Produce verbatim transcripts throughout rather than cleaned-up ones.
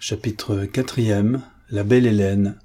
Chapitre quatrième. La belle Hélène.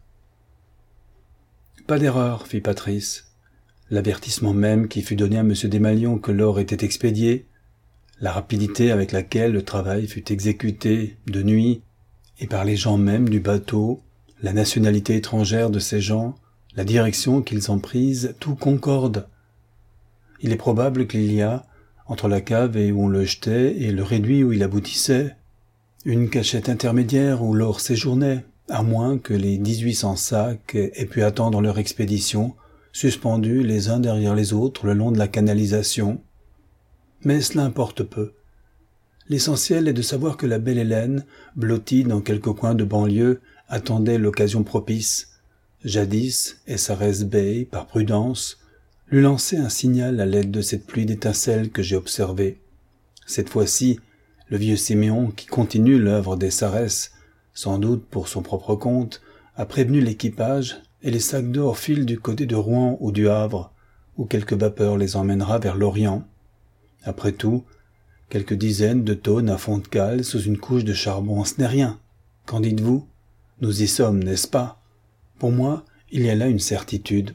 Pas d'erreur, fit Patrice. L'avertissement même qui fut donné à Monsieur Desmalions que l'or était expédié, la rapidité avec laquelle le travail fut exécuté de nuit et par les gens même du bateau, la nationalité étrangère de ces gens, la direction qu'ils ont prise, tout concorde. Il est probable qu'il y a, entre la cave et où on le jetait et le réduit où il aboutissait, une cachette intermédiaire où l'or séjournait, à moins que les dix-huit cents sacs aient pu attendre leur expédition, suspendus les uns derrière les autres le long de la canalisation. Mais cela importe peu. L'essentiel est de savoir que la belle Hélène, blottie dans quelque coin de banlieue, attendait l'occasion propice. Jadis, S R S Bay, par prudence, lui lançait un signal à l'aide de cette pluie d'étincelles que j'ai observée. Cette fois-ci, le vieux Siméon, qui continue l'œuvre des S R S, sans doute pour son propre compte, a prévenu l'équipage et les sacs d'or filent du côté de Rouen ou du Havre, où quelque vapeur les emmènera vers l'Orient. Après tout, quelques dizaines de tonnes à fond de cale sous une couche de charbon, ce n'est rien. Qu'en dites-vous? Nous y sommes, n'est-ce pas? Pour moi, il y a là une certitude.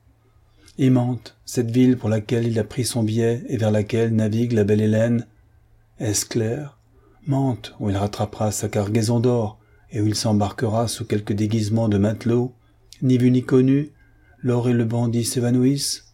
Et Mantes, cette ville pour laquelle il a pris son billet et vers laquelle navigue la belle Hélène, est-ce clair? Mantes, où il rattrapera sa cargaison d'or et où il s'embarquera sous quelque déguisement de matelot, ni vu ni connu, l'or et le bandit s'évanouissent.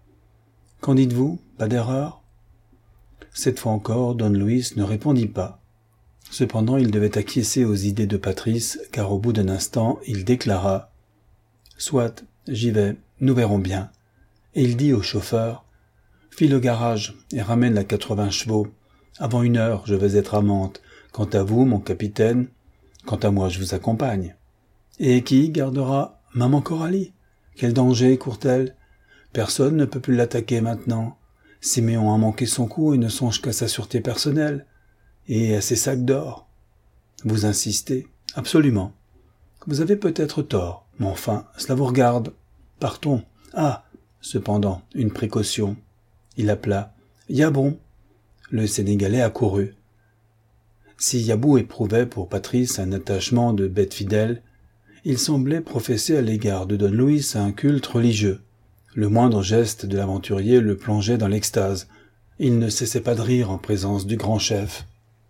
Qu'en dites-vous? Pas d'erreur? Cette fois encore, Don Luis ne répondit pas. Cependant, il devait acquiescer aux idées de Patrice, car au bout d'un instant, il déclara « Soit, j'y vais, nous verrons bien. » Et il dit au chauffeur « File au garage et ramène la quatre-vingts chevaux. Avant une heure, je vais être à Mantes. Quant à vous, mon capitaine, quant à moi, je vous accompagne. » Et qui gardera maman Coralie? Quel danger court-elle? Personne ne peut plus l'attaquer maintenant. Siméon a manqué son coup et ne songe qu'à sa sûreté personnelle et à ses sacs d'or. Vous insistez? Absolument. Vous avez peut-être tort, mais enfin, cela vous regarde. Partons. Ah, cependant, une précaution. Il appela « Yabon ». Le Sénégalais accourut. Si Yabou éprouvait pour Patrice un attachement de bête fidèle, il semblait professer à l'égard de Don Luis un culte religieux. Le moindre geste de l'aventurier le plongeait dans l'extase. Il ne cessait pas de rire en présence du grand chef.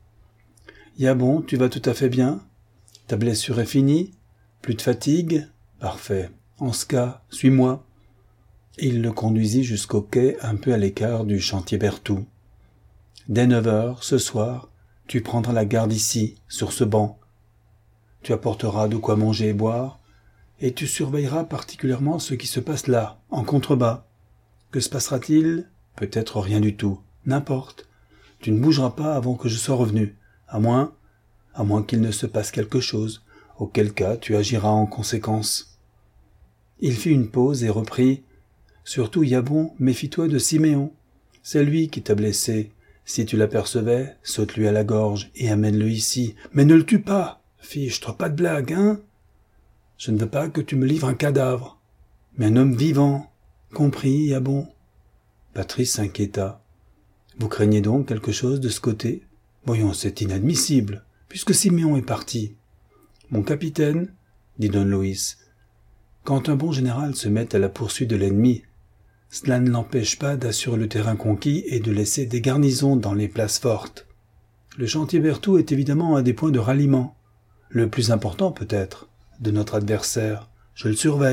« Yabon, tu vas tout à fait bien? Ta blessure est finie? Plus de fatigue? Parfait. En ce cas, suis-moi. » Et il le conduisit jusqu'au quai un peu à l'écart du chantier Berthoud. « Dès neuf heures, ce soir, tu prendras la garde ici, sur ce banc. Tu apporteras de quoi manger et boire, et tu surveilleras particulièrement ce qui se passe là, en contrebas. Que se passera-t-il? Peut-être rien du tout. N'importe. Tu ne bougeras pas avant que je sois revenu, à moins, à moins qu'il ne se passe quelque chose, auquel cas tu agiras en conséquence. » Il fit une pause et reprit. « Surtout, Yabon, méfie-toi de Siméon. C'est lui qui t'a blessé. Si tu l'apercevais, saute-lui à la gorge et amène-le ici. Mais ne le tue pas. Fiche-toi pas de blague, hein? Je ne veux pas que tu me livres un cadavre, mais un homme vivant. Compris, Yabon? » Patrice s'inquiéta. « Vous craignez donc quelque chose de ce côté? Voyons, c'est inadmissible, puisque Siméon est parti. »« Mon capitaine, dit Don Luis, quand un bon général se met à la poursuite de l'ennemi, cela ne l'empêche pas d'assurer le terrain conquis et de laisser des garnisons dans les places fortes. Le chantier Berthoud est évidemment un des points de ralliement, le plus important peut-être, de notre adversaire. Je le surveille. »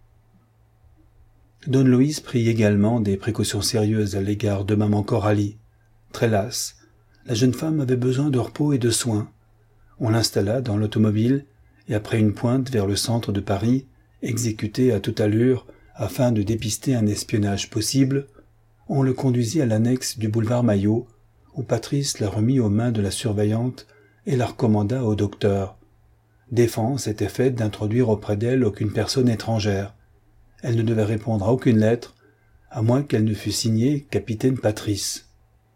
Don Luis prit également des précautions sérieuses à l'égard de maman Coralie. Très lasse, la jeune femme avait besoin de repos et de soins. On l'installa dans l'automobile et après une pointe vers le centre de Paris, exécutée à toute allure afin de dépister un espionnage possible, on le conduisit à l'annexe du boulevard Maillot, où Patrice la remit aux mains de la surveillante et la recommanda au docteur. Défense était faite d'introduire auprès d'elle aucune personne étrangère. Elle ne devait répondre à aucune lettre, à moins qu'elle ne fût signée « Capitaine Patrice ».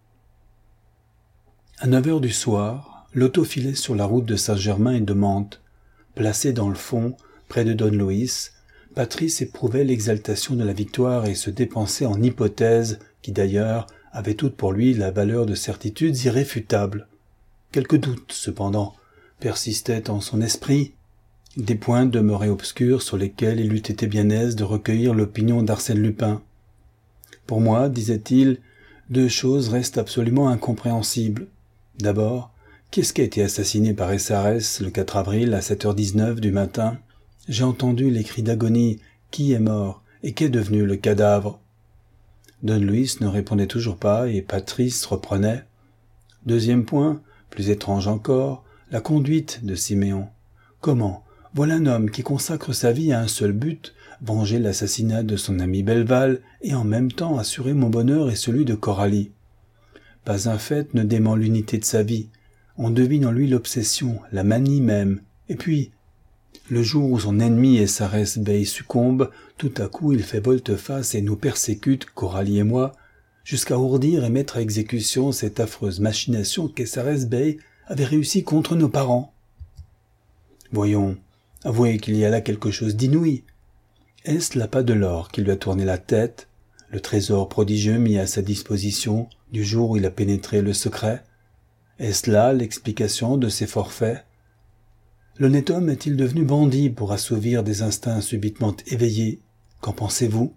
À neuf heures du soir, l'auto filait sur la route de Saint-Germain et de Mantes. Placé dans le fond, près de Don Luis, Patrice éprouvait l'exaltation de la victoire et se dépensait en hypothèses qui d'ailleurs avaient toutes pour lui la valeur de certitudes irréfutables. Quelques doutes, cependant, persistaient en son esprit, des points demeuraient obscurs sur lesquels il eût été bien aise de recueillir l'opinion d'Arsène Lupin. Pour moi, disait-il, deux choses restent absolument incompréhensibles. D'abord, qui est-ce qui a été assassiné par S R S le quatre avril à sept heures dix-neuf du matin? J'ai entendu les cris d'agonie. Qui est mort et qu'est devenu le cadavre? Don Luis ne répondait toujours pas et Patrice reprenait. Deuxième point, plus étrange encore, la conduite de Siméon. Comment? Voilà un homme qui consacre sa vie à un seul but, venger l'assassinat de son ami Belval et en même temps assurer mon bonheur et celui de Coralie. Pas un fait ne dément l'unité de sa vie. On devine en lui l'obsession, la manie même. Et puis, le jour où son ennemi S R S Bey succombe, tout à coup il fait volte-face et nous persécute, Coralie et moi, jusqu'à ourdir et mettre à exécution cette affreuse machination qu'S R S Bey avait réussi contre nos parents. Voyons, avouez qu'il y a là quelque chose d'inouï. Est-ce l'appât de l'or qui lui a tourné la tête, le trésor prodigieux mis à sa disposition du jour où il a pénétré le secret? Est-ce là l'explication de ses forfaits? L'honnête homme est-il devenu bandit pour assouvir des instincts subitement éveillés? Qu'en pensez-vous?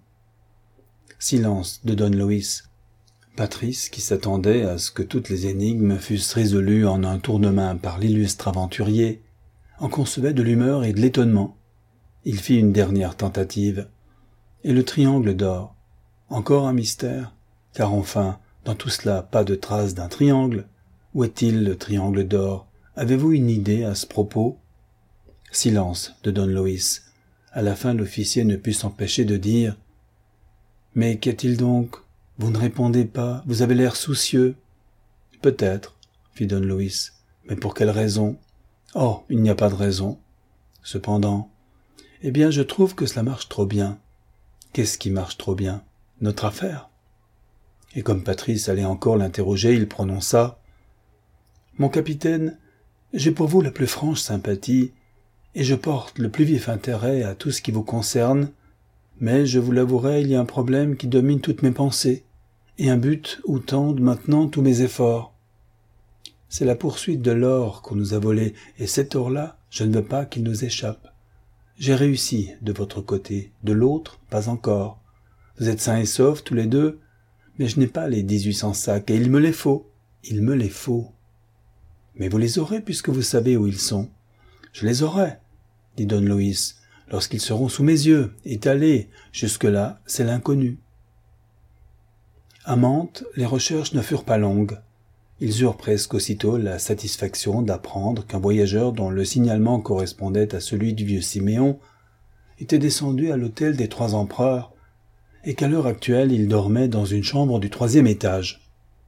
Silence de Don Luis. Patrice, qui s'attendait à ce que toutes les énigmes fussent résolues en un tour de main par l'illustre aventurier, en concevait de l'humeur et de l'étonnement. Il fit une dernière tentative. Et le triangle d'or? Encore un mystère? Car enfin, dans tout cela, pas de trace d'un triangle. Où est-il le triangle d'or? Avez-vous une idée à ce propos? Silence de Don Luis. À la fin, l'officier ne put s'empêcher de dire « Mais qu'est-il donc? Vous ne répondez pas, vous avez l'air soucieux. »« Peut-être, » fit Don Luis. « Mais pour quelle raison? »« Oh, il n'y a pas de raison. »« Cependant, eh bien, je trouve que cela marche trop bien. »« Qu'est-ce qui marche trop bien? Notre affaire. » Et comme Patrice allait encore l'interroger, il prononça « Mon capitaine, j'ai pour vous la plus franche sympathie, et je porte le plus vif intérêt à tout ce qui vous concerne, mais je vous l'avouerai, il y a un problème qui domine toutes mes pensées, et un but où tendent maintenant tous mes efforts. C'est la poursuite de l'or qu'on nous a volé, et cet or-là, je ne veux pas qu'il nous échappe. J'ai réussi de votre côté, de l'autre, pas encore. Vous êtes sains et saufs tous les deux, mais je n'ai pas les dix-huit cents sacs, et il me les faut, il me les faut. Mais vous les aurez puisque vous savez où ils sont. Je les aurai, dit Don Luis, lorsqu'ils seront sous mes yeux, étalés. Jusque-là, c'est l'inconnu. À Mantes, les recherches ne furent pas longues. Ils eurent presque aussitôt la satisfaction d'apprendre qu'un voyageur dont le signalement correspondait à celui du vieux Siméon était descendu à l'hôtel des Trois Empereurs et qu'à l'heure actuelle il dormait dans une chambre du troisième étage.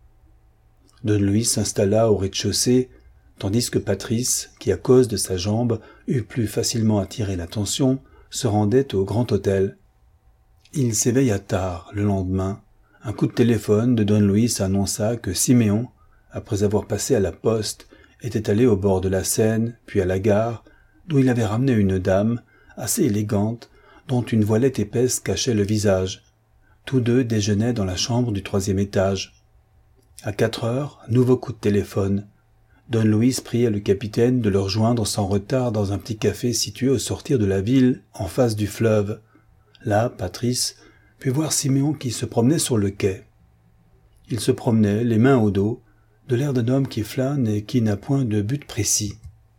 Don Luis s'installa au rez-de-chaussée, tandis que Patrice, qui à cause de sa jambe eût plus facilement attiré l'attention, se rendait au grand hôtel. Il s'éveilla tard le lendemain. Un coup de téléphone de Don Luis annonça que Siméon, après avoir passé à la poste, était allé au bord de la Seine, puis à la gare, d'où il avait ramené une dame, assez élégante, dont une voilette épaisse cachait le visage. Tous deux déjeunaient dans la chambre du troisième étage. À quatre heures, nouveau coup de téléphone. Don Luis pria le capitaine de le rejoindre sans retard dans un petit café situé au sortir de la ville, en face du fleuve. Là, Patrice put voir Siméon qui se promenait sur le quai. Il se promenait, les mains au dos, de l'air d'un homme qui flâne et qui n'a point de but précis.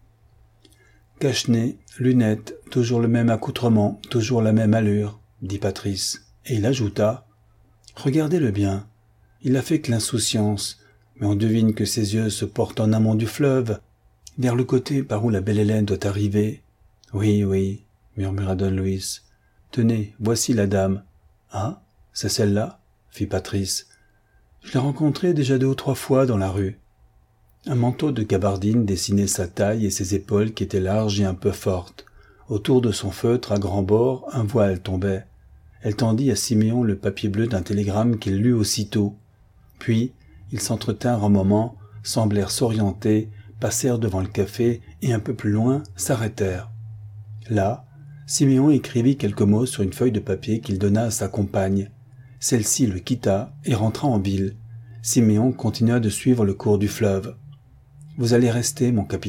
Cache-nez, lunettes, toujours le même accoutrement, toujours la même allure, dit Patrice, et il ajouta « Regardez-le bien, il n'a fait que l'insouciance, mais on devine que ses yeux se portent en amont du fleuve, vers le côté par où la belle Hélène doit arriver. »« Oui, oui, » murmura Don Luis. « Tenez, voici la dame. »« Ah, c'est celle-là » fit Patrice. « Je l'ai rencontrée déjà deux ou trois fois dans la rue. » Un manteau de gabardine dessinait sa taille et ses épaules qui étaient larges et un peu fortes. Autour de son feutre à grands bords, un voile tombait. Elle tendit à Siméon le papier bleu d'un télégramme qu'il lut aussitôt. Puis, ils s'entretinrent un moment, semblèrent s'orienter, passèrent devant le café et un peu plus loin s'arrêtèrent. Là, Siméon écrivit quelques mots sur une feuille de papier qu'il donna à sa compagne. Celle-ci le quitta et rentra en ville. Siméon continua de suivre le cours du fleuve. « Vous allez rester, mon capitaine. »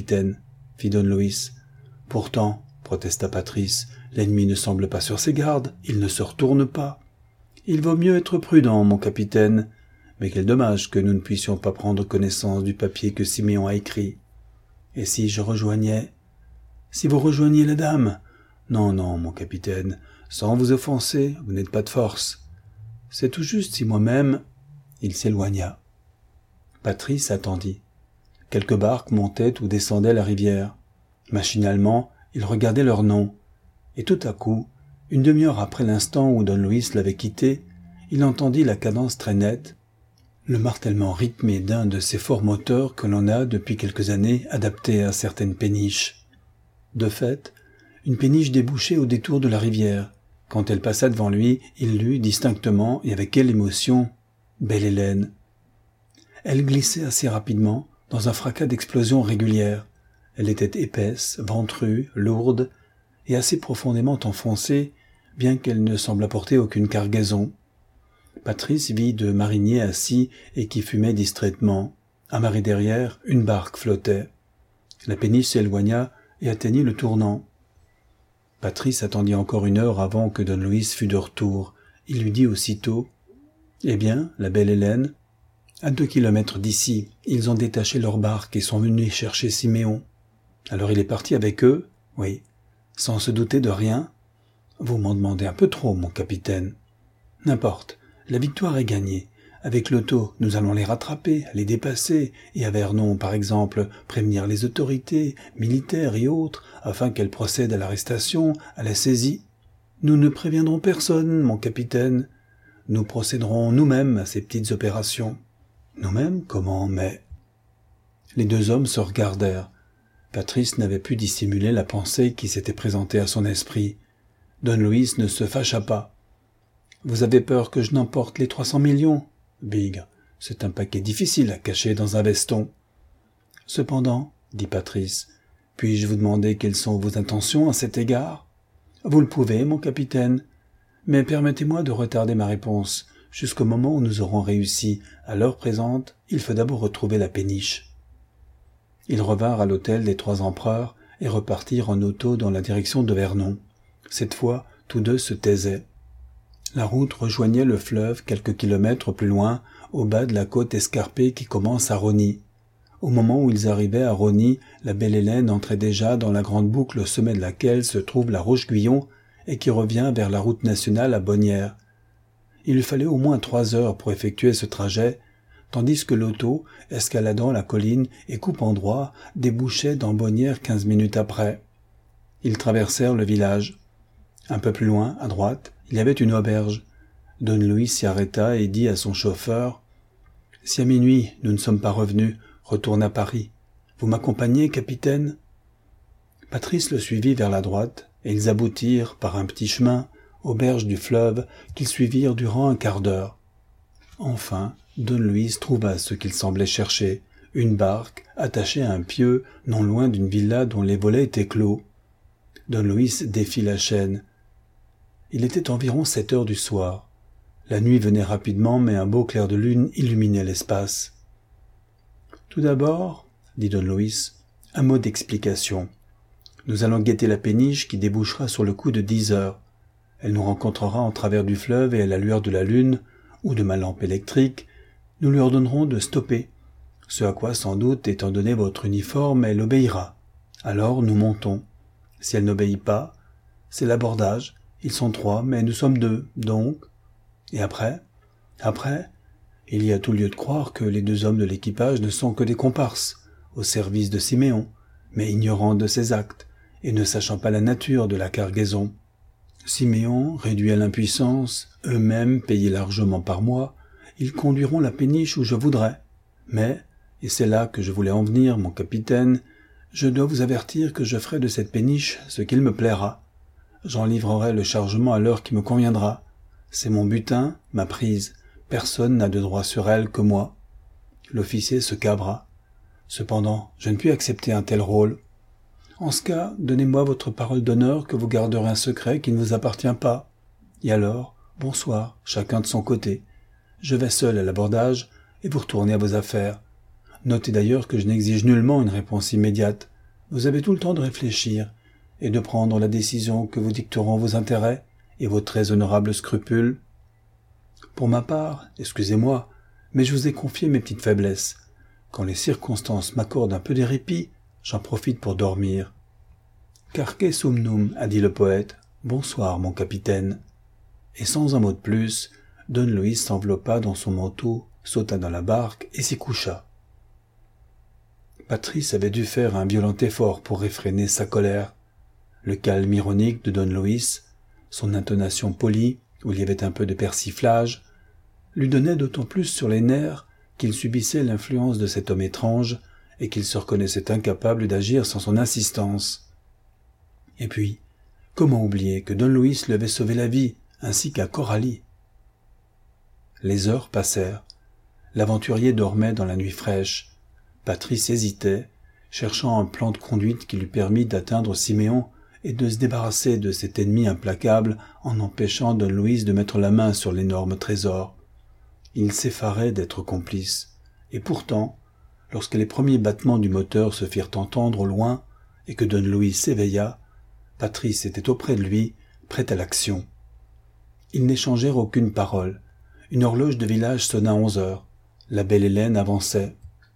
fit Don Luis. Pourtant, protesta Patrice, l'ennemi ne semble pas sur ses gardes, il ne se retourne pas. Il vaut mieux être prudent, mon capitaine. Mais quel dommage que nous ne puissions pas prendre connaissance du papier que Siméon a écrit. Et si je rejoignais... Si vous rejoigniez la dame? Non, non, mon capitaine, sans vous offenser, vous n'êtes pas de force. C'est tout juste si moi-même... Il s'éloigna. Patrice attendit. Quelques barques montaient ou descendaient la rivière. Machinalement, il regardait leurs noms. Et tout à coup, une demi-heure après l'instant où Don Luis l'avait quitté, il entendit la cadence très nette, le martèlement rythmé d'un de ces forts moteurs que l'on a depuis quelques années adaptés à certaines péniches. De fait, une péniche débouchait au détour de la rivière. Quand elle passa devant lui, il lut distinctement et avec quelle émotion « Belle Hélène ». Elle glissait assez rapidement, dans un fracas d'explosions régulières. Elle était épaisse, ventrue, lourde, et assez profondément enfoncée, bien qu'elle ne semble apporter aucune cargaison. Patrice vit deux mariniers assis et qui fumaient distraitement. À marée derrière, une barque flottait. La péniche s'éloigna et atteignit le tournant. Patrice attendit encore une heure avant que Don Luis fût de retour. Il lui dit aussitôt « Eh bien, la belle Hélène ?» À deux kilomètres d'ici, ils ont détaché leur barque et sont venus chercher Siméon. Alors il est parti avec eux ? Oui. Sans se douter de rien ? Vous m'en demandez un peu trop, mon capitaine. N'importe, la victoire est gagnée. Avec l'auto, nous allons les rattraper, les dépasser, et à Vernon, par exemple, prévenir les autorités, militaires et autres, afin qu'elles procèdent à l'arrestation, à la saisie. Nous ne préviendrons personne, mon capitaine. Nous procéderons nous-mêmes à ces petites opérations. Nous-mêmes, comment, mais... Les deux hommes se regardèrent. Patrice n'avait pu dissimuler la pensée qui s'était présentée à son esprit. Don Luis ne se fâcha pas. « Vous avez peur que je n'emporte les trois cents millions ? Bigre, c'est un paquet difficile à cacher dans un veston. »« Cependant, dit Patrice, puis-je vous demander quelles sont vos intentions à cet égard ? » ?»« Vous le pouvez, mon capitaine, mais permettez-moi de retarder ma réponse. Jusqu'au moment où nous aurons réussi, à l'heure présente, il faut d'abord retrouver la péniche. » Ils revinrent à l'hôtel des Trois Empereurs et repartirent en auto dans la direction de Vernon. Cette fois, tous deux se taisaient. La route rejoignait le fleuve quelques kilomètres plus loin, au bas de la côte escarpée qui commence à Rosny. Au moment où ils arrivaient à Rosny, la belle Hélène entrait déjà dans la grande boucle au sommet de laquelle se trouve la Roche-Guyon et qui revient vers la route nationale à Bonnières. Il lui fallait au moins trois heures pour effectuer ce trajet, tandis que l'auto, escaladant la colline et coupant droit, débouchait dans Bonnières quinze minutes après. Ils traversèrent le village. Un peu plus loin, à droite, il y avait une auberge. Don Luis s'y arrêta et dit à son chauffeur « Si à minuit nous ne sommes pas revenus, retourne à Paris. Vous m'accompagnez, capitaine ?» Patrice le suivit vers la droite, et ils aboutirent, par un petit chemin, aux berges du fleuve qu'ils suivirent durant un quart d'heure. Enfin, Don Luis trouva ce qu'il semblait chercher, une barque attachée à un pieu non loin d'une villa dont les volets étaient clos. Don Luis défit la chaîne. Il était environ sept heures du soir. La nuit venait rapidement, mais un beau clair de lune illuminait l'espace. « Tout d'abord, dit Don Luis, un mot d'explication. Nous allons guetter la péniche qui débouchera sur le coup de dix heures. Elle nous rencontrera en travers du fleuve et à la lueur de la lune, ou de ma lampe électrique, nous lui ordonnerons de stopper, ce à quoi sans doute, étant donné votre uniforme, elle obéira. Alors nous montons. Si elle n'obéit pas, c'est l'abordage. Ils sont trois, mais nous sommes deux, donc... Et après ? Après, il y a tout lieu de croire que les deux hommes de l'équipage ne sont que des comparses, au service de Siméon, mais ignorants de ses actes, et ne sachant pas la nature de la cargaison. Siméon, réduit à l'impuissance, eux-mêmes payés largement par mois, ils conduiront la péniche où je voudrais. Mais, et c'est là que je voulais en venir, mon capitaine, je dois vous avertir que je ferai de cette péniche ce qu'il me plaira. J'en livrerai le chargement à l'heure qui me conviendra. C'est mon butin, ma prise. Personne n'a de droit sur elle que moi. L'officier se cabra. Cependant, je ne puis accepter un tel rôle. En ce cas, donnez-moi votre parole d'honneur que vous garderez un secret qui ne vous appartient pas. Et alors, bonsoir, chacun de son côté. Je vais seul à l'abordage et vous retournez à vos affaires. Notez d'ailleurs que je n'exige nullement une réponse immédiate. vous avez tout le temps de réfléchir et de prendre la décision que vous dicteront vos intérêts et vos très honorables scrupules. Pour ma part, excusez-moi, mais je vous ai confié mes petites faiblesses. Quand les circonstances m'accordent un peu de répit, j'en profite pour dormir. Carque sumnum, a dit le poète. Bonsoir, mon capitaine. Et sans un mot de plus, Don Luis s'enveloppa dans son manteau, sauta dans la barque et s'y coucha. Patrice avait dû faire un violent effort pour réfréner sa colère. Le calme ironique de Don Luis, son intonation polie, où il y avait un peu de persiflage, lui donnait d'autant plus sur les nerfs qu'il subissait l'influence de cet homme étrange et qu'il se reconnaissait incapable d'agir sans son assistance. Et puis, comment oublier que Don Luis lui avait sauvé la vie, ainsi qu'à Coralie? Les heures passèrent. L'aventurier dormait dans la nuit fraîche. Patrice hésitait, cherchant un plan de conduite qui lui permît d'atteindre Siméon et de se débarrasser de cet ennemi implacable en empêchant Don Luis de mettre la main sur l'énorme trésor. Il s'effarait d'être complice. Et pourtant, lorsque les premiers battements du moteur se firent entendre au loin et que Don Luis s'éveilla, Patrice était auprès de lui, prêt à l'action. Ils n'échangèrent aucune parole. Une horloge de village sonna onze heures. La belle Hélène avançait.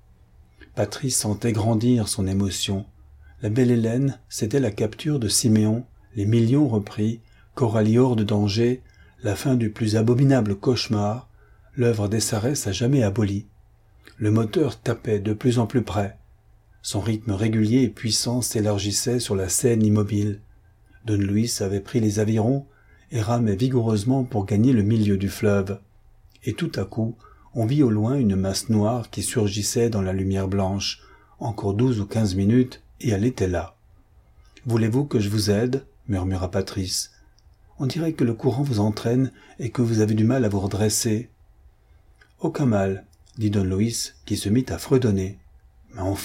Patrice sentait grandir son émotion. La belle Hélène, c'était la capture de Siméon, les millions repris, Coralie hors de danger, la fin du plus abominable cauchemar, l'œuvre des Sarès à jamais abolie. Le moteur tapait de plus en plus près. Son rythme régulier et puissant s'élargissait sur la Seine immobile. Don Luis avait pris les avirons et ramait vigoureusement pour gagner le milieu du fleuve. Et tout à coup, on vit au loin une masse noire qui surgissait dans la lumière blanche. Encore douze ou quinze minutes, et elle était là. « Voulez-vous que je vous aide ?» murmura Patrice. « On dirait que le courant vous entraîne et que vous avez du mal à vous redresser. »« Aucun mal, » dit Don Luis, qui se mit à fredonner. « Mais enfin... »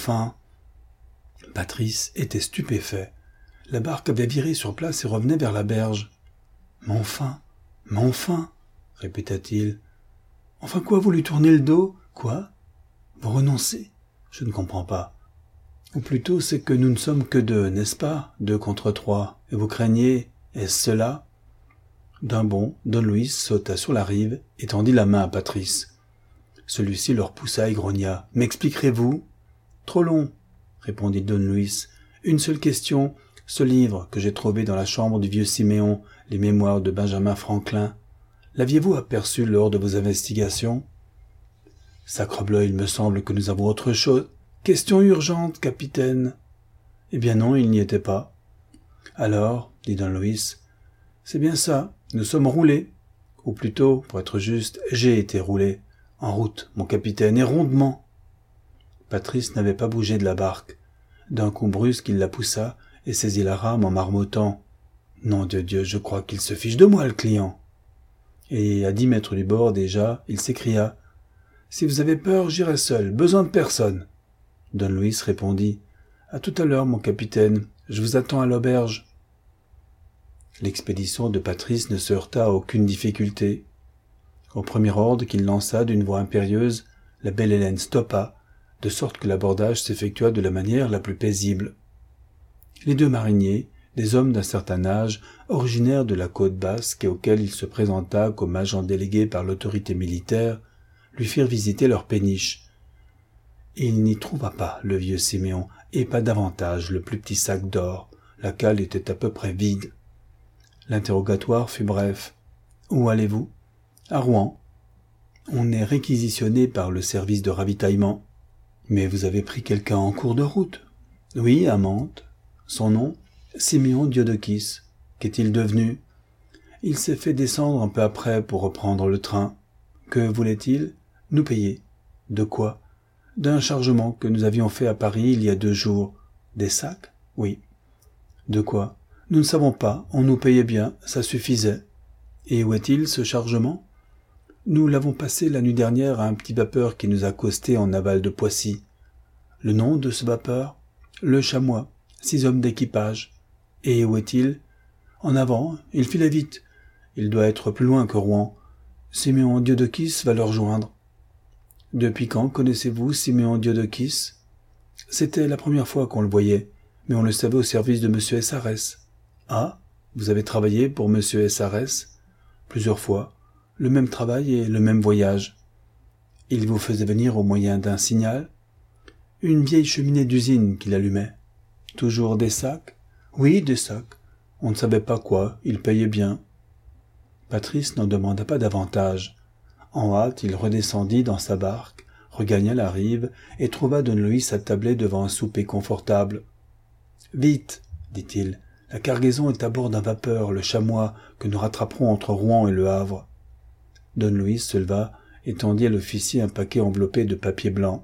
Patrice était stupéfait. La barque avait viré sur place et revenait vers la berge. « Mais enfin, mais enfin, » répéta-t-il. « Enfin quoi, vous lui tournez le dos? Quoi? Vous renoncez? Je ne comprends pas. Ou plutôt c'est que nous ne sommes que deux, n'est-ce pas? Deux contre trois. Et vous craignez, est-ce cela? » D'un bond, Don Luis sauta sur la rive et tendit la main à Patrice. Celui-ci le repoussa et grogna. « M'expliquerez-vous ?»« Trop long, » répondit Don Luis. « Une seule question. Ce livre que j'ai trouvé dans la chambre du vieux Siméon, les mémoires de Benjamin Franklin, l'aviez-vous aperçu lors de vos investigations? »« Sacrebleu, il me semble que nous avons autre chose. »« Question urgente, capitaine. »« Eh bien non, il n'y était pas. »« Alors, dit Don Luis, c'est bien ça, nous sommes roulés. Ou plutôt, pour être juste, j'ai été roulé. En route, mon capitaine, et rondement. » Patrice n'avait pas bougé de la barque. D'un coup brusque, il la poussa et saisit la rame en marmottant. « Nom de Dieu, je crois qu'il se fiche de moi, le client. » Et à dix mètres du bord déjà, il s'écria. « Si vous avez peur, j'irai seul, besoin de personne. » Don Luis répondit. « À tout à l'heure, mon capitaine, je vous attends à l'auberge. » L'expédition de Patrice ne se heurta à aucune difficulté. Au premier ordre qu'il lança d'une voix impérieuse, la belle Hélène stoppa, de sorte que l'abordage s'effectua de la manière la plus paisible. Les deux mariniers, des hommes d'un certain âge, originaires de la côte basque et auxquels il se présenta comme agent délégué par l'autorité militaire, lui firent visiter leur péniche. Il n'y trouva pas le vieux Siméon, et pas davantage le plus petit sac d'or, la cale était à peu près vide. L'interrogatoire fut bref. « Où allez-vous ?»« À Rouen. »« On est réquisitionné par le service de ravitaillement. »« Mais vous avez pris quelqu'un en cours de route ?»« Oui, à Mantes. »« Son nom ?»« Siméon Diodokis. »« Qu'est-il devenu ?»« Il s'est fait descendre un peu après pour reprendre le train. »« Que voulait-il ?»« Nous payer. »« De quoi ?»« D'un chargement que nous avions fait à Paris il y a deux jours. »« Des sacs ?»« Oui. »« De quoi ?»« Nous ne savons pas, on nous payait bien, ça suffisait. »« Et où est-il, ce chargement ?»« Nous l'avons passé la nuit dernière à un petit vapeur qui nous a accosté en aval de Poissy. »« Le nom de ce vapeur ?»« Le Chamois, six hommes d'équipage. »« Et où est-il ?»« En avant, il filait vite. Il doit être plus loin que Rouen. Siméon Diodokis va le rejoindre. »« Depuis quand connaissez-vous Siméon Diodokis ?»« C'était la première fois qu'on le voyait. mais on le savait au service de Monsieur S R S. Ah, vous avez travaillé pour Monsieur S R S? Plusieurs fois, le même travail et le même voyage. Il vous faisait venir au moyen d'un signal? Une vieille cheminée d'usine qu'il allumait. Toujours des sacs? Oui, des sacs. On ne savait pas quoi, il payait bien. Patrice n'en demanda pas davantage. En hâte, il redescendit dans sa barque, regagna la rive et trouva Don Luis attablé devant un souper confortable. « Vite !» dit-il. « La cargaison est à bord d'un vapeur, le chamois, que nous rattraperons entre Rouen et Le Havre. » Don Luis se leva et tendit à l'officier un paquet enveloppé de papier blanc.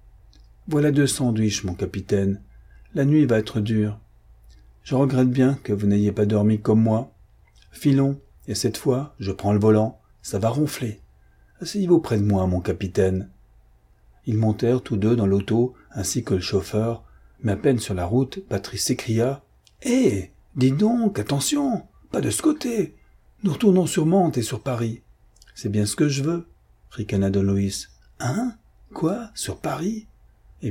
« Voilà deux sandwichs, mon capitaine. La nuit va être dure. Je regrette bien que vous n'ayez pas dormi comme moi. Filons, et cette fois, je prends le volant. Ça va ronfler. Asseyez-vous près de moi, mon capitaine. » Ils montèrent tous deux dans l'auto, ainsi que le chauffeur, mais à peine sur la route, Patrice s'écria « Hé, dites donc, attention, pas de ce côté. Nous retournons sur Mantes et sur Paris. »« C'est bien ce que je veux, » ricana Don Luis. « Hein? Quoi? Sur Paris? » ?»« Évidemment. »«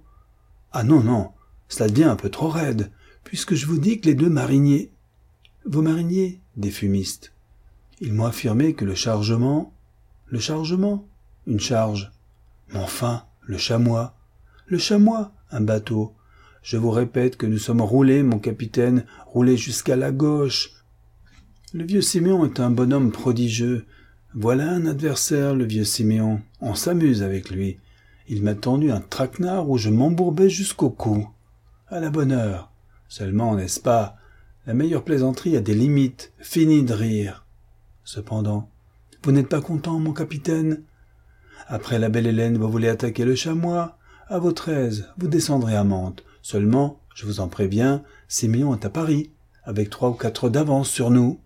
Ah non, non, cela devient un peu trop raide, puisque je vous dis que les deux mariniers... »« Vos mariniers ?» des fumistes. « Ils m'ont affirmé que le chargement... »« Le chargement? Une charge. »« Mais enfin, le chamois. »« Le chamois, un bateau. Je vous répète que nous sommes roulés, mon capitaine, roulés jusqu'à la gauche. Le vieux Siméon est un bonhomme prodigieux. Voilà un adversaire, le vieux Siméon. On s'amuse avec lui. Il m'a tendu un traquenard où je m'embourbais jusqu'au cou. À la bonne heure. Seulement, n'est-ce pas, la meilleure plaisanterie a des limites. Fini de rire. Cependant, vous n'êtes pas content, mon capitaine? Après la belle Hélène, vous voulez attaquer le chamois? À votre aise, vous descendrez à Mantes. Seulement, je vous en préviens, Siméon est à Paris, avec trois ou quatre heures d'avance sur nous.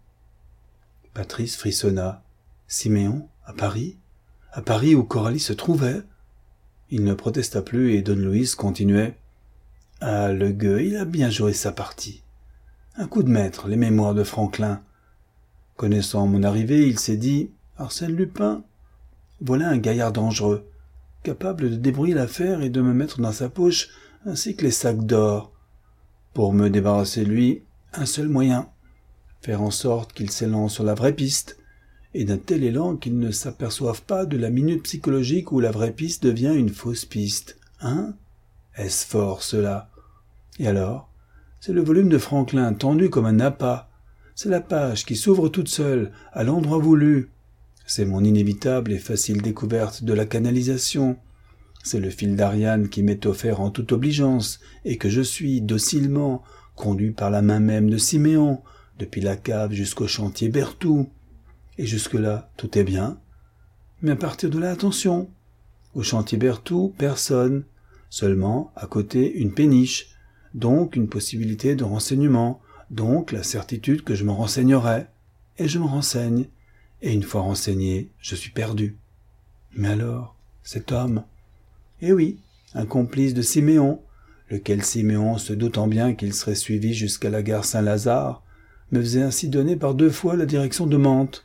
Patrice frissonna. Siméon, à Paris? À Paris où Coralie se trouvait? Il ne protesta plus et Don Luis continuait. Ah, le gueux, il a bien joué sa partie. Un coup de maître, les mémoires de Franklin. Connaissant mon arrivée, il s'est dit, Arsène Lupin, voilà un gaillard dangereux, capable de débrouiller l'affaire et de me mettre dans sa poche ainsi que les sacs d'or. Pour me débarrasser de lui, un seul moyen, faire en sorte qu'il s'élance sur la vraie piste, et d'un tel élan qu'il ne s'aperçoive pas de la minute psychologique où la vraie piste devient une fausse piste. Hein? Est-ce fort, cela? Et alors? C'est le volume de Franklin tendu comme un appât. C'est la page qui s'ouvre toute seule, à l'endroit voulu. C'est mon inévitable et facile découverte de la canalisation. C'est le fil d'Ariane qui m'est offert en toute obligeance, et que je suis, docilement, conduit par la main même de Siméon, depuis la cave jusqu'au chantier Berthoud. Et jusque-là, tout est bien. Mais à partir de là, attention. Au chantier Berthoud, personne. Seulement, à côté, une péniche. Donc, une possibilité de renseignement. Donc, la certitude que je me renseignerai. Et je me renseigne. Et une fois renseigné, je suis perdu. Mais alors, cet homme? Eh oui, un complice de Siméon, lequel Siméon, se doutant bien qu'il serait suivi jusqu'à la gare Saint-Lazare, me faisait ainsi donner par deux fois la direction de Mantes.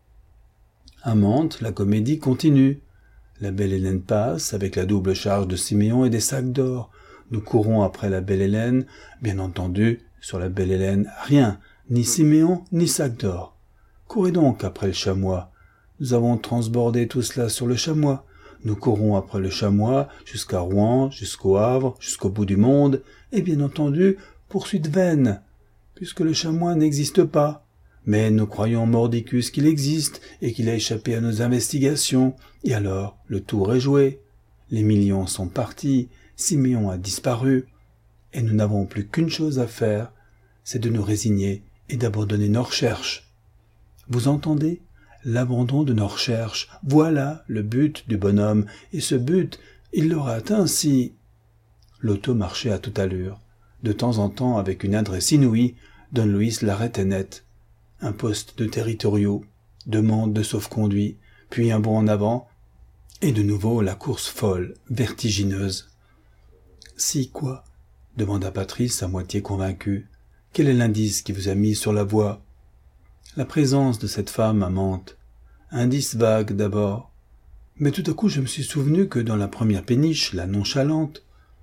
À Mantes, la comédie continue. La belle Hélène passe, avec la double charge de Siméon et des sacs d'or. Nous courons après la belle Hélène. Bien entendu, sur la belle Hélène, rien, ni Siméon, ni sacs d'or. Courez donc après le chamois. Nous avons transbordé tout cela sur le chamois. Nous courons après le chamois, jusqu'à Rouen, jusqu'au Havre, jusqu'au bout du monde, et bien entendu, poursuite vaine, puisque le chamois n'existe pas. Mais nous croyons mordicus qu'il existe et qu'il a échappé à nos investigations. Et alors, le tour est joué. Les millions sont partis, Siméon a disparu. Et nous n'avons plus qu'une chose à faire, c'est de nous résigner et d'abandonner nos recherches. Vous entendez? L'abandon de nos recherches. Voilà le but du bonhomme. Et ce but, il l'aura atteint si... L'auto marchait à toute allure. De temps en temps, avec une adresse inouïe, Don Luis l'arrêtait net. Un poste de territoriaux, demande de sauf-conduit, puis un bond en avant, et de nouveau la course folle, vertigineuse. « Si quoi ?» demanda Patrice à moitié convaincu. « Quel est l'indice qui vous a mis sur la voie ?»« La présence de cette femme à Mantes. Indice vague d'abord. Mais tout à coup je me suis souvenu que dans la première péniche, la nonchalante,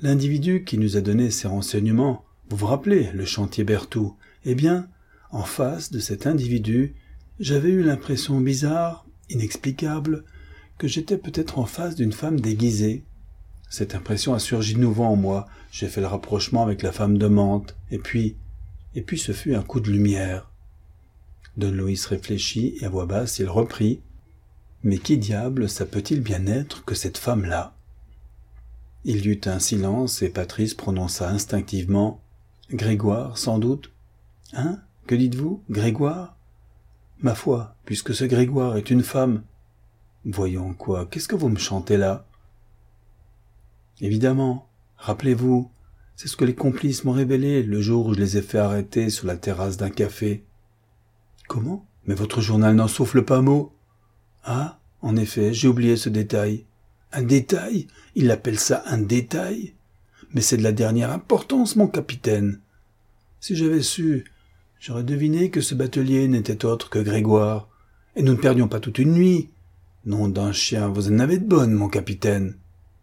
L'individu qui nous a donné ces renseignements, vous vous rappelez, le chantier Berthoud, eh bien, en face de cet individu, j'avais eu l'impression bizarre, inexplicable, que j'étais peut-être en face d'une femme déguisée. Cette impression a surgi de nouveau en moi, j'ai fait le rapprochement avec la femme de Mantes, et puis, et puis ce fut un coup de lumière. Don Luis réfléchit et à voix basse il reprit. Mais qui diable ça peut-il bien être que cette femme-là? Il y eut un silence et Patrice prononça instinctivement « Grégoire, sans doute ?»« Hein? Que dites-vous? Grégoire ?»« Ma foi, puisque ce Grégoire est une femme. »« Voyons quoi, qu'est-ce que vous me chantez là ?»« Évidemment, rappelez-vous, c'est ce que les complices m'ont révélé le jour où je les ai fait arrêter sur la terrasse d'un café. »« Comment? Mais votre journal n'en souffle pas mot. »« Ah, en effet, j'ai oublié ce détail. »« Un détail? Il appelle ça un détail? Mais c'est de la dernière importance, mon capitaine. Si j'avais su, j'aurais deviné que ce batelier n'était autre que Grégoire, et nous ne perdions pas toute une nuit. Nom d'un chien, vous en avez de bonnes, mon capitaine. »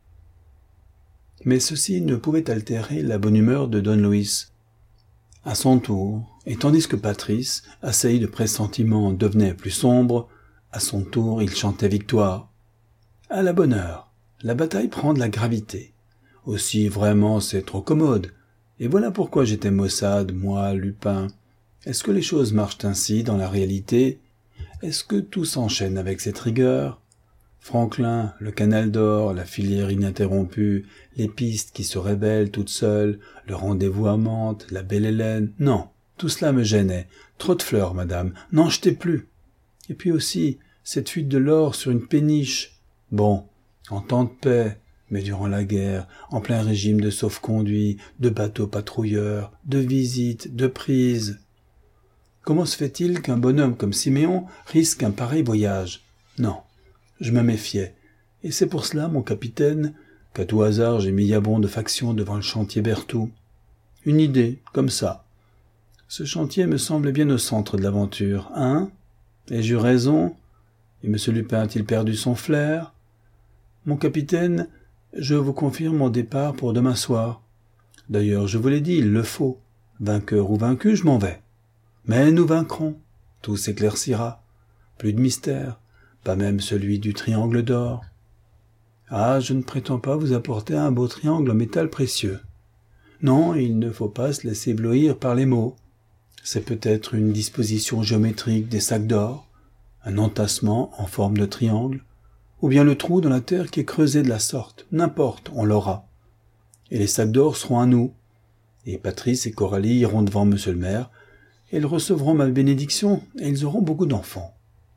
Mais ceci ne pouvait altérer la bonne humeur de Don Luis. À son tour, et tandis que Patrice, assailli de pressentiments, devenait plus sombre, à son tour il chantait victoire. À la bonne heure, la bataille prend de la gravité. Aussi, vraiment, c'est trop commode. Et voilà pourquoi j'étais maussade, moi, Lupin. Est-ce que les choses marchent ainsi dans la réalité? Est-ce que tout s'enchaîne avec cette rigueur? Franklin, le canal d'or, la filière ininterrompue, les pistes qui se révèlent toutes seules, le rendez-vous à Mantes, la belle Hélène... Non, tout cela me gênait. Trop de fleurs, madame, n'en jetez plus. Et puis aussi, cette fuite de l'or sur une péniche. Bon, en temps de paix, mais durant la guerre, en plein régime de sauf-conduit, de bateaux patrouilleurs, de visites, de prises. Comment se fait-il qu'un bonhomme comme Siméon risque un pareil voyage? Non, je me méfiais. Et c'est pour cela, mon capitaine, qu'à tout hasard j'ai mis Yabon de faction devant le chantier Berthoud. Une idée, comme ça. Ce chantier me semble bien au centre de l'aventure, hein? Ai-je eu raison? Et M. Lupin a-t-il perdu son flair? Mon capitaine, je vous confirme mon départ pour demain soir. D'ailleurs, je vous l'ai dit, il le faut. Vainqueur ou vaincu, je m'en vais. Mais nous vaincrons. Tout s'éclaircira. Plus de mystère. Pas même celui du triangle d'or. Ah, je ne prétends pas vous apporter un beau triangle en métal précieux. Non, il ne faut pas se laisser éblouir par les mots. C'est peut-être une disposition géométrique des sacs d'or, un entassement en forme de triangle, ou bien le trou dans la terre qui est creusé de la sorte. N'importe, on l'aura. Et les sacs d'or seront à nous. Et Patrice et Coralie iront devant monsieur le maire, et ils recevront ma bénédiction, et ils auront beaucoup d'enfants.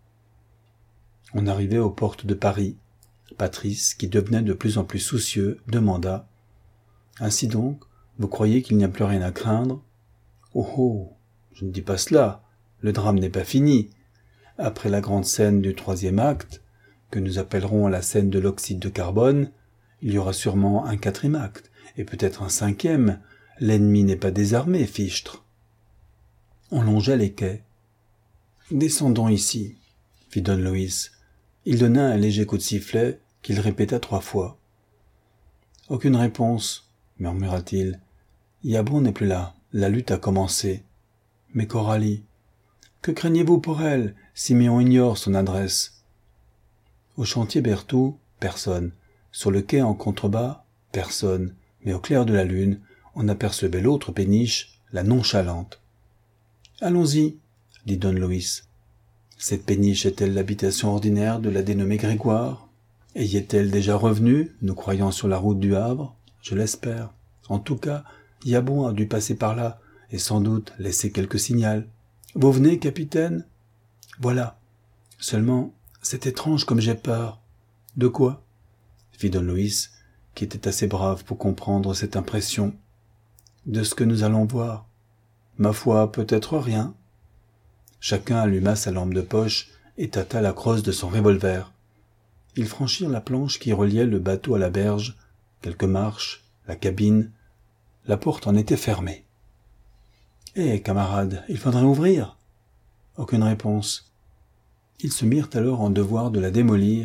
On arrivait aux portes de Paris. Patrice, qui devenait de plus en plus soucieux, demanda « Ainsi donc, vous croyez qu'il n'y a plus rien à craindre ?»« Oh oh, je ne dis pas cela, le drame n'est pas fini. Après la grande scène du troisième acte, que nous appellerons la scène de l'oxyde de carbone, il y aura sûrement un quatrième acte, et peut-être un cinquième. L'ennemi n'est pas désarmé, fichtre. » On longeait les quais. « Descendons ici, » fit Don Luis. Il donna un léger coup de sifflet qu'il répéta trois fois. « Aucune réponse, » murmura-t-il. « Yabon n'est plus là, la lutte a commencé. Mais Coralie, que craignez-vous pour elle? Siméon ignore son adresse. » Au chantier Berthoud, personne. Sur le quai en contrebas, personne. Mais au clair de la lune, on apercevait l'autre péniche, la nonchalante. « Allons-y, » dit Don Luis. Cette péniche est-elle l'habitation ordinaire de la dénommée Grégoire? Et y est-elle déjà revenue, nous croyant sur la route du Havre? Je l'espère. En tout cas, Yabon a dû passer par là, et sans doute laisser quelque signal. Vous venez, capitaine? Voilà. Seulement, c'est étrange comme j'ai peur. De quoi? Fit Don Luis, qui était assez brave pour comprendre cette impression. De ce que nous allons voir. Ma foi, peut-être rien. Chacun alluma sa lampe de poche et tâta la crosse de son revolver. Ils franchirent la planche qui reliait le bateau à la berge, quelques marches, la cabine. La porte en était fermée. « Eh, camarades, il faudrait ouvrir !» Aucune réponse. Ils se mirent alors en devoir de la démolir,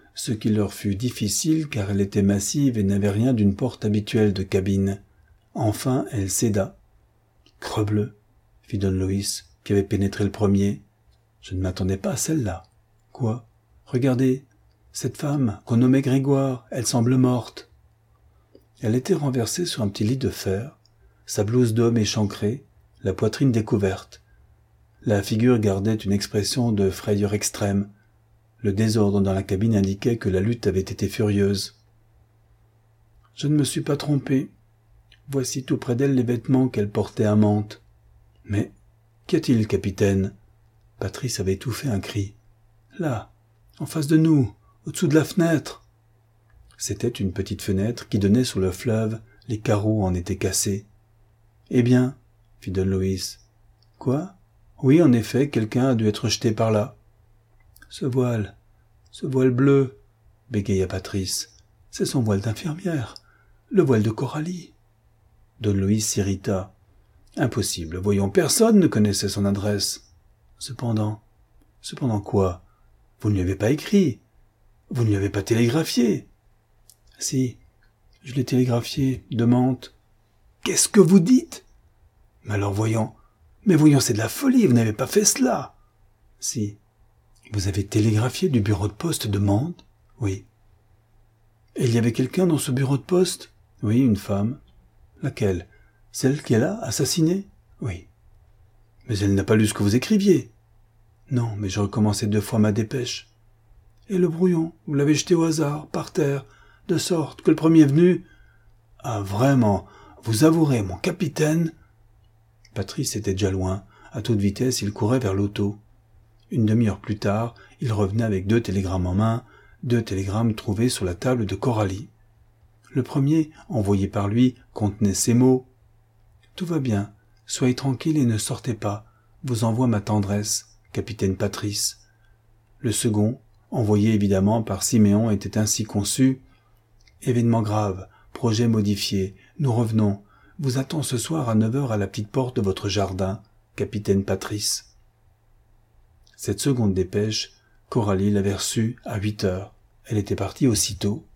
ce qui leur fut difficile car elle était massive et n'avait rien d'une porte habituelle de cabine. Enfin, elle céda. « Crebleu !» fit Don Loïs, qui avait pénétré le premier. « Je ne m'attendais pas à celle-là. »« Quoi ? Regardez, cette femme qu'on nommait Grégoire, elle semble morte. » Elle était renversée sur un petit lit de fer, sa blouse d'homme échancrée, la poitrine découverte. La figure gardait une expression de frayeur extrême. Le désordre dans la cabine indiquait que la lutte avait été furieuse. « Je ne me suis pas trompé. Voici tout près d'elle les vêtements qu'elle portait à Mantes. »« Mais qu'y a-t-il, capitaine ?» Patrice avait étouffé un cri. « Là, en face de nous, au-dessous de la fenêtre. » C'était une petite fenêtre qui donnait sur le fleuve, les carreaux en étaient cassés. « Eh bien ?» fit Don Loïs. « Quoi ? Oui, en effet, quelqu'un a dû être jeté par là. »« Ce voile, ce voile bleu, » bégaya Patrice. « C'est son voile d'infirmière, le voile de Coralie. » Don Loïs s'irrita. « Impossible, voyons, personne ne connaissait son adresse. »« Cependant, cependant quoi ? Vous ne lui avez pas écrit, vous ne lui avez pas télégraphié. »« Si, je l'ai télégraphié, de Mantes. »« Qu'est-ce que vous dites ? Mais alors voyons, mais voyons, c'est de la folie, vous n'avez pas fait cela. »« Si. Vous avez télégraphié du bureau de poste de Mantes ? » ?»« Oui. »« Et il y avait quelqu'un dans ce bureau de poste ? » ?»« Oui, une femme. »« Laquelle ? Celle qu'elle a assassinée ? » ?»« Oui. »« Mais elle n'a pas lu ce que vous écriviez. »« Non, mais je recommençais deux fois ma dépêche. »« Et le brouillon, vous l'avez jeté au hasard, par terre, de sorte que le premier venu... »« Ah, vraiment, vous avouerez, mon capitaine... » Patrice était déjà loin. À toute vitesse, il courait vers l'auto. Une demi-heure plus tard, il revenait avec deux télégrammes en main, deux télégrammes trouvés sur la table de Coralie. Le premier, envoyé par lui, contenait ces mots. « Tout va bien, soyez tranquille et ne sortez pas. Vous envoie ma tendresse, capitaine Patrice. » Le second, envoyé évidemment par Siméon, était ainsi conçu. « Événement grave, projet modifié, nous revenons. Vous attend ce soir à neuf heures à la petite porte de votre jardin, capitaine Patrice. » Cette seconde dépêche, Coralie l'avait reçue à huit heures. Elle était partie aussitôt.